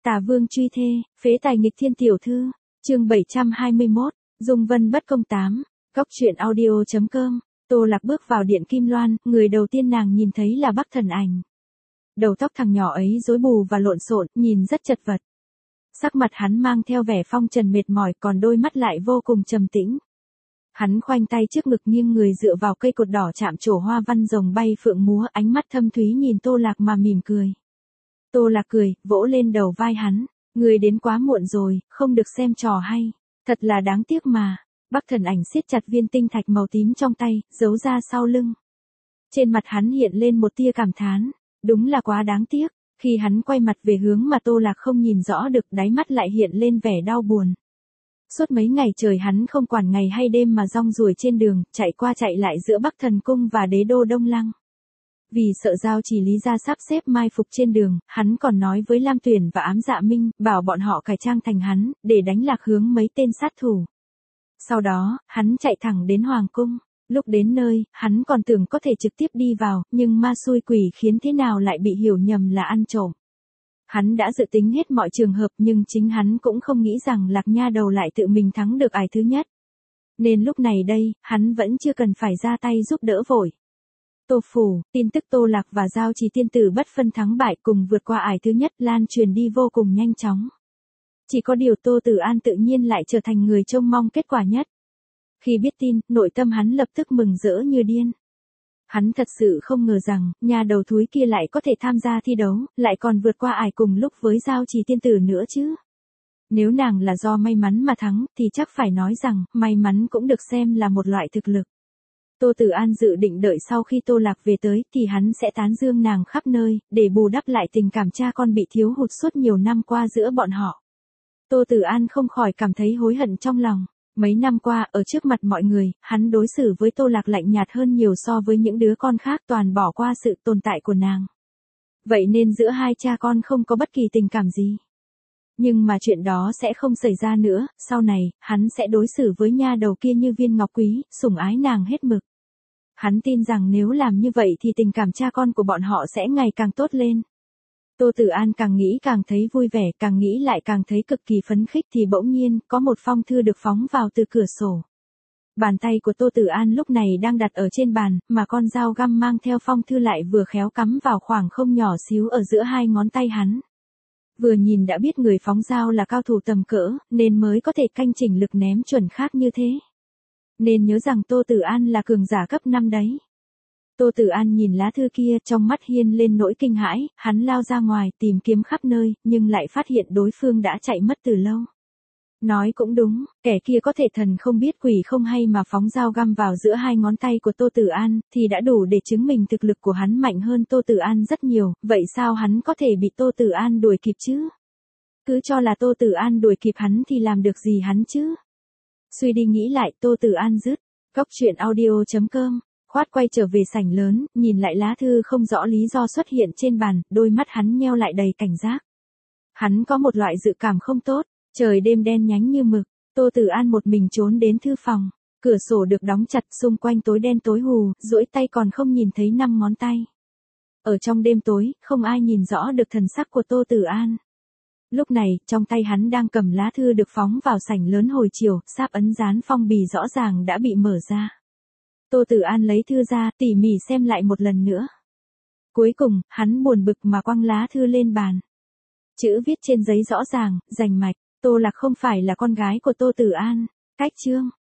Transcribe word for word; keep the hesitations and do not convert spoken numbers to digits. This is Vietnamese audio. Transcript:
Tà vương truy thê, phế tài nghịch thiên tiểu thư, chương bảy trăm hai mươi mốt, Dung Vân bất công tám, góc truyện audio.com, Tô Lạc bước vào điện Kim Loan, người đầu tiên nàng nhìn thấy là Bắc Thần Ảnh. Đầu tóc thằng nhỏ ấy rối bù và lộn xộn, nhìn rất chật vật. Sắc mặt hắn mang theo vẻ phong trần mệt mỏi, còn đôi mắt lại vô cùng trầm tĩnh. Hắn khoanh tay trước ngực nghiêng người dựa vào cây cột đỏ chạm trổ hoa văn rồng bay phượng múa, ánh mắt thâm thúy nhìn Tô Lạc mà mỉm cười. Tô Lạc cười, vỗ lên đầu vai hắn, người đến quá muộn rồi, không được xem trò hay, thật là đáng tiếc mà. Bắc Thần Ảnh siết chặt viên tinh thạch màu tím trong tay, giấu ra sau lưng. Trên mặt hắn hiện lên một tia cảm thán, đúng là quá đáng tiếc. Khi hắn quay mặt về hướng mà Tô Lạc không nhìn rõ được, đáy mắt lại hiện lên vẻ đau buồn. Suốt mấy ngày trời hắn không quản ngày hay đêm mà rong ruổi trên đường, chạy qua chạy lại giữa Bắc Thần Cung và đế đô Đông Lăng. Vì sợ Giao Chỉ Lý ra sắp xếp mai phục trên đường, hắn còn nói với Lam Tuyển và Ám Dạ Minh, bảo bọn họ cải trang thành hắn, để đánh lạc hướng mấy tên sát thủ. Sau đó, hắn chạy thẳng đến Hoàng Cung. Lúc đến nơi, hắn còn tưởng có thể trực tiếp đi vào, nhưng ma xui quỷ khiến thế nào lại bị hiểu nhầm là ăn trộm. Hắn đã dự tính hết mọi trường hợp, nhưng chính hắn cũng không nghĩ rằng Lạc nha đầu lại tự mình thắng được ải thứ nhất. Nên lúc này đây, hắn vẫn chưa cần phải ra tay giúp đỡ vội. Tô phủ, tin tức Tô Lạc và Giao Trì tiên tử bất phân thắng bại cùng vượt qua ải thứ nhất lan truyền đi vô cùng nhanh chóng. Chỉ có điều Tô Tử An tự nhiên lại trở thành người trông mong kết quả nhất. Khi biết tin, nội tâm hắn lập tức mừng rỡ như điên. Hắn thật sự không ngờ rằng, nhà đầu thúi kia lại có thể tham gia thi đấu, lại còn vượt qua ải cùng lúc với Giao Trì tiên tử nữa chứ. Nếu nàng là do may mắn mà thắng, thì chắc phải nói rằng, may mắn cũng được xem là một loại thực lực. Tô Tử An dự định đợi sau khi Tô Lạc về tới, thì hắn sẽ tán dương nàng khắp nơi, để bù đắp lại tình cảm cha con bị thiếu hụt suốt nhiều năm qua giữa bọn họ. Tô Tử An không khỏi cảm thấy hối hận trong lòng. Mấy năm qua, ở trước mặt mọi người, hắn đối xử với Tô Lạc lạnh nhạt hơn nhiều so với những đứa con khác, toàn bỏ qua sự tồn tại của nàng. Vậy nên giữa hai cha con không có bất kỳ tình cảm gì. Nhưng mà chuyện đó sẽ không xảy ra nữa, sau này, hắn sẽ đối xử với nha đầu kia như viên ngọc quý, sủng ái nàng hết mực. Hắn tin rằng nếu làm như vậy thì tình cảm cha con của bọn họ sẽ ngày càng tốt lên. Tô Tử An càng nghĩ càng thấy vui vẻ, càng nghĩ lại càng thấy cực kỳ phấn khích thì bỗng nhiên, có một phong thư được phóng vào từ cửa sổ. Bàn tay của Tô Tử An lúc này đang đặt ở trên bàn, mà con dao găm mang theo phong thư lại vừa khéo cắm vào khoảng không nhỏ xíu ở giữa hai ngón tay hắn. Vừa nhìn đã biết người phóng dao là cao thủ tầm cỡ, nên mới có thể canh chỉnh lực ném chuẩn xác như thế. Nên nhớ rằng Tô Tử An là cường giả cấp năm đấy. Tô Tử An nhìn lá thư kia, trong mắt hiên lên nỗi kinh hãi, hắn lao ra ngoài tìm kiếm khắp nơi, nhưng lại phát hiện đối phương đã chạy mất từ lâu. Nói cũng đúng, kẻ kia có thể thần không biết quỷ không hay mà phóng dao găm vào giữa hai ngón tay của Tô Tử An, thì đã đủ để chứng minh thực lực của hắn mạnh hơn Tô Tử An rất nhiều, vậy sao hắn có thể bị Tô Tử An đuổi kịp chứ? Cứ cho là Tô Tử An đuổi kịp hắn thì làm được gì hắn chứ? Suy đi nghĩ lại, Tô Tử An dứt, góc truyện audio.com. Khoát quay trở về sảnh lớn, nhìn lại lá thư không rõ lý do xuất hiện trên bàn, đôi mắt hắn nheo lại đầy cảnh giác. Hắn có một loại dự cảm không tốt, trời đêm đen nhánh như mực, Tô Tử An một mình trốn đến thư phòng, cửa sổ được đóng chặt, xung quanh tối đen tối hù, duỗi tay còn không nhìn thấy năm ngón tay. Ở trong đêm tối, không ai nhìn rõ được thần sắc của Tô Tử An. Lúc này, trong tay hắn đang cầm lá thư được phóng vào sảnh lớn hồi chiều, sáp ấn dán phong bì rõ ràng đã bị mở ra. Tô Tử An lấy thư ra, tỉ mỉ xem lại một lần nữa. Cuối cùng, hắn buồn bực mà quăng lá thư lên bàn. Chữ viết trên giấy rõ ràng, rành mạch, Tô Lạc không phải là con gái của Tô Tử An. Cách chương,